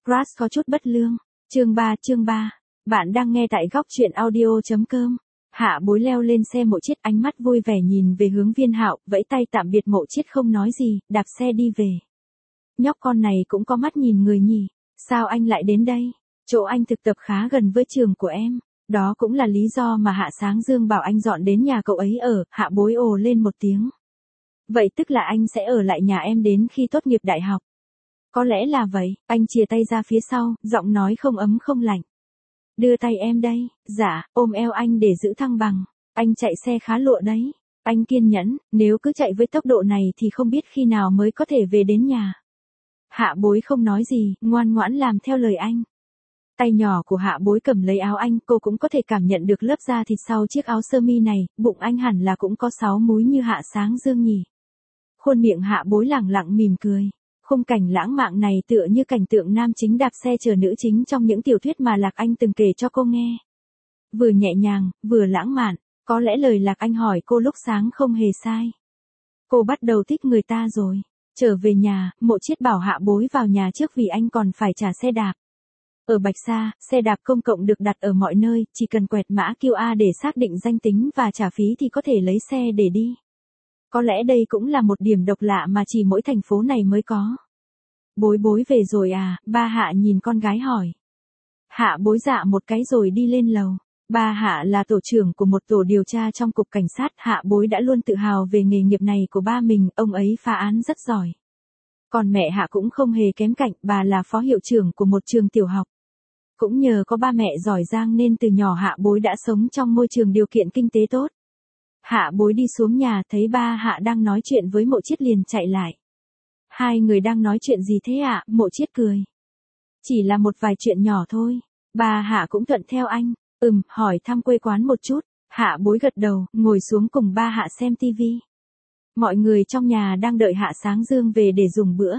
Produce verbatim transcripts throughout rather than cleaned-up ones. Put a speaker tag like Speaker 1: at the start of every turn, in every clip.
Speaker 1: Crush có chút bất lương. Chương ba chương ba. Bạn đang nghe tại góc truyện audio.com. Hạ Bối leo lên xe Mộ Chiết, ánh mắt vui vẻ nhìn về hướng Viên Hạo, vẫy tay tạm biệt Mộ Chiết không nói gì, đạp xe đi về. Nhóc con này cũng có mắt nhìn người nhỉ, sao anh lại đến đây? Chỗ anh thực tập khá gần với trường của em, đó cũng là lý do mà Hạ Sáng Dương bảo anh dọn đến nhà cậu ấy ở. Hạ Bối ồ lên một tiếng. Vậy tức là anh sẽ ở lại nhà em đến khi tốt nghiệp đại học. Có lẽ là vậy, anh chìa tay ra phía sau, giọng nói không ấm không lạnh. Đưa tay em đây. Dạ, ôm eo anh để giữ thăng bằng. Anh chạy xe khá lụa đấy. Anh kiên nhẫn, nếu cứ chạy với tốc độ này thì không biết khi nào mới có thể về đến nhà. Hạ Bối không nói gì, ngoan ngoãn làm theo lời anh. Tay nhỏ của Hạ Bối cầm lấy áo anh, cô cũng có thể cảm nhận được lớp da thịt sau chiếc áo sơ mi này, bụng anh hẳn là cũng có sáu múi như Hạ Sáng Dương nhỉ. Khuôn miệng Hạ Bối lẳng lặng mỉm cười. Khung cảnh lãng mạn này tựa như cảnh tượng nam chính đạp xe chở nữ chính trong những tiểu thuyết mà Lạc Anh từng kể cho cô nghe. Vừa nhẹ nhàng, vừa lãng mạn, có lẽ lời Lạc Anh hỏi cô lúc sáng không hề sai. Cô bắt đầu thích người ta rồi. Trở về nhà, Mộ Chiết bảo Hạ Bối vào nhà trước vì anh còn phải trả xe đạp. Ở Bạch Sa, xe đạp công cộng được đặt ở mọi nơi, chỉ cần quẹt mã quy rờ để xác định danh tính và trả phí thì có thể lấy xe để đi. Có lẽ đây cũng là một điểm độc lạ mà chỉ mỗi thành phố này mới có. Bối Bối về rồi à? Ba Hạ nhìn con gái hỏi. Hạ Bối dạ một cái rồi đi lên lầu. Ba Hạ là tổ trưởng của một tổ điều tra trong cục cảnh sát. Hạ Bối đã luôn tự hào về nghề nghiệp này của ba mình, ông ấy phá án rất giỏi. Còn mẹ Hạ cũng không hề kém cạnh, bà là phó hiệu trưởng của một trường tiểu học. Cũng nhờ có ba mẹ giỏi giang nên từ nhỏ Hạ Bối đã sống trong môi trường điều kiện kinh tế tốt. Hạ Bối đi xuống nhà thấy ba Hạ đang nói chuyện với Mộ Chiết liền chạy lại. Hai người đang nói chuyện gì thế ạ? Mộ Chiết cười. Chỉ là một vài chuyện nhỏ thôi. Ba Hạ cũng thuận theo anh. Ừm, hỏi thăm quê quán một chút. Hạ Bối gật đầu, ngồi xuống cùng ba Hạ xem tivi. Mọi người trong nhà đang đợi Hạ Sáng Dương về để dùng bữa.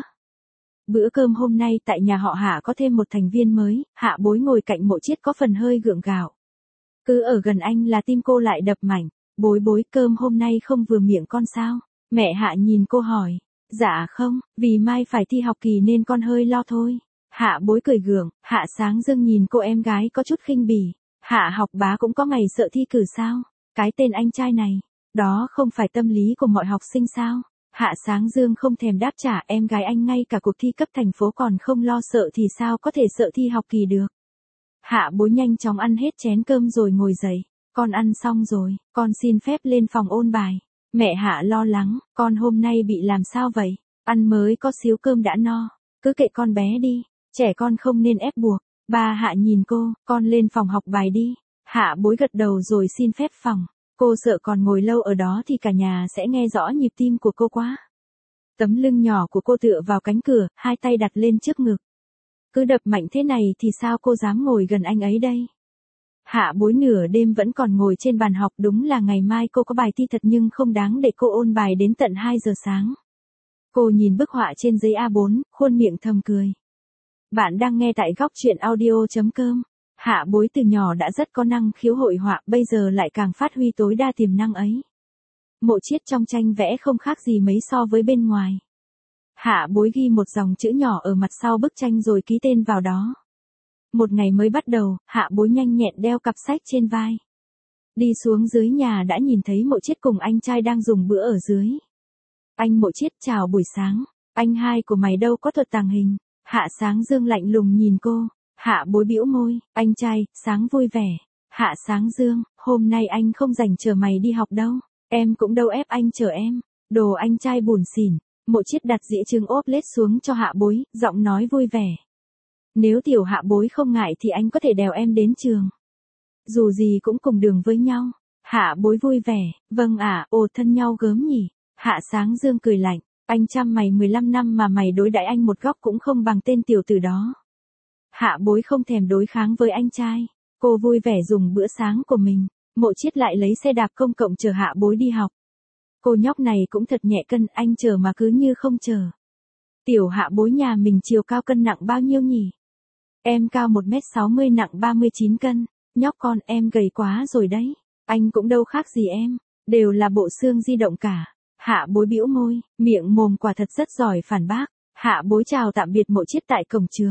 Speaker 1: Bữa cơm hôm nay tại nhà họ Hạ có thêm một thành viên mới. Hạ Bối ngồi cạnh Mộ Chiết có phần hơi gượng gạo. Cứ ở gần anh là tim cô lại đập mạnh. Bối Bối, cơm hôm nay không vừa miệng con sao? Mẹ Hạ nhìn cô hỏi. Dạ không, vì mai phải thi học kỳ nên con hơi lo thôi. Hạ Bối cười gượng. Hạ Sáng Dương nhìn cô em gái có chút khinh bỉ. Hạ học bá cũng có ngày sợ thi cử sao? Cái tên anh trai này, đó không phải tâm lý của mọi học sinh sao? Hạ Sáng Dương không thèm đáp trả, em gái anh ngay cả cuộc thi cấp thành phố còn không lo sợ thì sao có thể sợ thi học kỳ được. Hạ Bối nhanh chóng ăn hết chén cơm rồi ngồi dậy. Con ăn xong rồi, con xin phép lên phòng ôn bài. Mẹ Hạ lo lắng, con hôm nay bị làm sao vậy? Ăn mới có xíu cơm đã no. Cứ kệ con bé đi, trẻ con không nên ép buộc. Ba Hạ nhìn cô, con lên phòng học bài đi. Hạ Bối gật đầu rồi xin phép phòng. Cô sợ còn ngồi lâu ở đó thì cả nhà sẽ nghe rõ nhịp tim của cô quá. Tấm lưng nhỏ của cô tựa vào cánh cửa, hai tay đặt lên trước ngực. Cứ đập mạnh thế này thì sao cô dám ngồi gần anh ấy đây? Hạ Bối nửa đêm vẫn còn ngồi trên bàn học, đúng là ngày mai cô có bài thi thật nhưng không đáng để cô ôn bài đến tận hai giờ sáng. Cô nhìn bức họa trên giấy a bốn, khuôn miệng thầm cười. Bạn đang nghe tại góc truyện audio.com. Hạ Bối từ nhỏ đã rất có năng khiếu hội họa, bây giờ lại càng phát huy tối đa tiềm năng ấy. Mộ Chiết trong tranh vẽ không khác gì mấy so với bên ngoài. Hạ Bối ghi một dòng chữ nhỏ ở mặt sau bức tranh rồi ký tên vào đó. Một ngày mới bắt đầu, Hạ Bối nhanh nhẹn đeo cặp sách trên vai. Đi xuống dưới nhà đã nhìn thấy Mộ Chiết cùng anh trai đang dùng bữa ở dưới. Anh Mộ Chiết, chào buổi sáng. Anh hai của mày đâu có thuật tàng hình? Hạ Sáng Dương lạnh lùng nhìn cô. Hạ Bối bĩu môi. Anh trai, sáng vui vẻ. Hạ Sáng Dương, hôm nay anh không rảnh chờ mày đi học đâu. Em cũng đâu ép anh chờ em. Đồ anh trai buồn xỉn. Mộ Chiết đặt dĩa trứng ốp lết xuống cho Hạ Bối, giọng nói vui vẻ. Nếu tiểu Hạ Bối không ngại thì anh có thể đèo em đến trường. Dù gì cũng cùng đường với nhau. Hạ Bối vui vẻ. Vâng ạ, à, ồ thân nhau gớm nhỉ. Hạ Sáng Dương cười lạnh. Anh chăm mày mười lăm năm mà mày đối đãi anh một góc cũng không bằng tên tiểu tử đó. Hạ Bối không thèm đối kháng với anh trai. Cô vui vẻ dùng bữa sáng của mình. Mộ Chiết lại lấy xe đạp công cộng chờ Hạ Bối đi học. Cô nhóc này cũng thật nhẹ cân, anh chờ mà cứ như không chờ. Tiểu Hạ Bối nhà mình chiều cao cân nặng bao nhiêu nhỉ? Em cao một mét sáu mươi nặng ba mươi chín cân. Nhóc con em gầy quá rồi đấy. Anh cũng đâu khác gì em. Đều là bộ xương di động cả. Hạ Bối bĩu môi, miệng mồm quả thật rất giỏi phản bác. Hạ Bối chào tạm biệt Mộ Chiết tại cổng trường.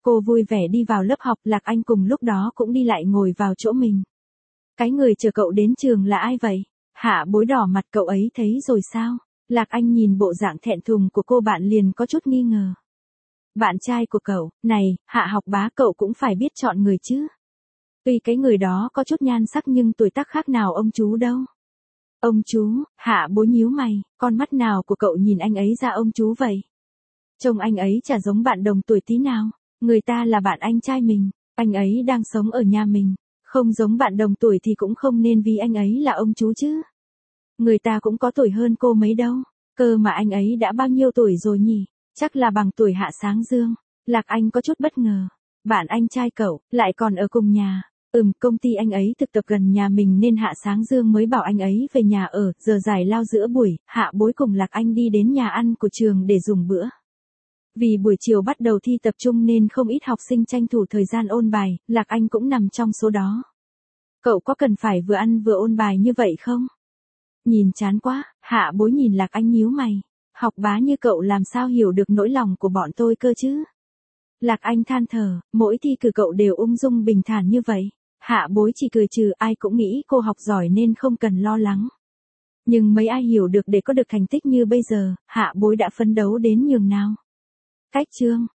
Speaker 1: Cô vui vẻ đi vào lớp học, Lạc Anh cùng lúc đó cũng đi lại ngồi vào chỗ mình. Cái người chờ cậu đến trường là ai vậy? Hạ Bối đỏ mặt, cậu ấy thấy rồi sao? Lạc Anh nhìn bộ dạng thẹn thùng của cô bạn liền có chút nghi ngờ. Bạn trai của cậu, này, Hạ học bá, cậu cũng phải biết chọn người chứ. Tuy cái người đó có chút nhan sắc nhưng tuổi tác khác nào ông chú đâu. Ông chú, Hạ Bối nhíu mày, con mắt nào của cậu nhìn anh ấy ra ông chú vậy? Trông anh ấy chả giống bạn đồng tuổi tí nào, người ta là bạn anh trai mình, anh ấy đang sống ở nhà mình, không giống bạn đồng tuổi thì cũng không nên vì anh ấy là ông chú chứ. Người ta cũng có tuổi hơn cô mấy đâu, cơ mà anh ấy đã bao nhiêu tuổi rồi nhỉ, chắc là bằng tuổi Hạ Sáng Dương. Lạc Anh có chút bất ngờ, bạn anh trai cậu, lại còn ở cùng nhà. Ừm, công ty anh ấy thực tập gần nhà mình nên Hạ Sáng Dương mới bảo anh ấy về nhà ở, giờ giải lao giữa buổi, Hạ Bối cùng Lạc Anh đi đến nhà ăn của trường để dùng bữa. Vì buổi chiều bắt đầu thi tập trung nên không ít học sinh tranh thủ thời gian ôn bài, Lạc Anh cũng nằm trong số đó. Cậu có cần phải vừa ăn vừa ôn bài như vậy không? Nhìn chán quá, Hạ Bối nhìn Lạc Anh nhíu mày. Học bá như cậu làm sao hiểu được nỗi lòng của bọn tôi cơ chứ? Lạc Anh than thở, mỗi thi cử cậu đều ung dung bình thản như vậy. Hạ Bối chỉ cười trừ, ai cũng nghĩ cô học giỏi nên không cần lo lắng. Nhưng mấy ai hiểu được để có được thành tích như bây giờ, Hạ Bối đã phấn đấu đến nhường nào. Cách chương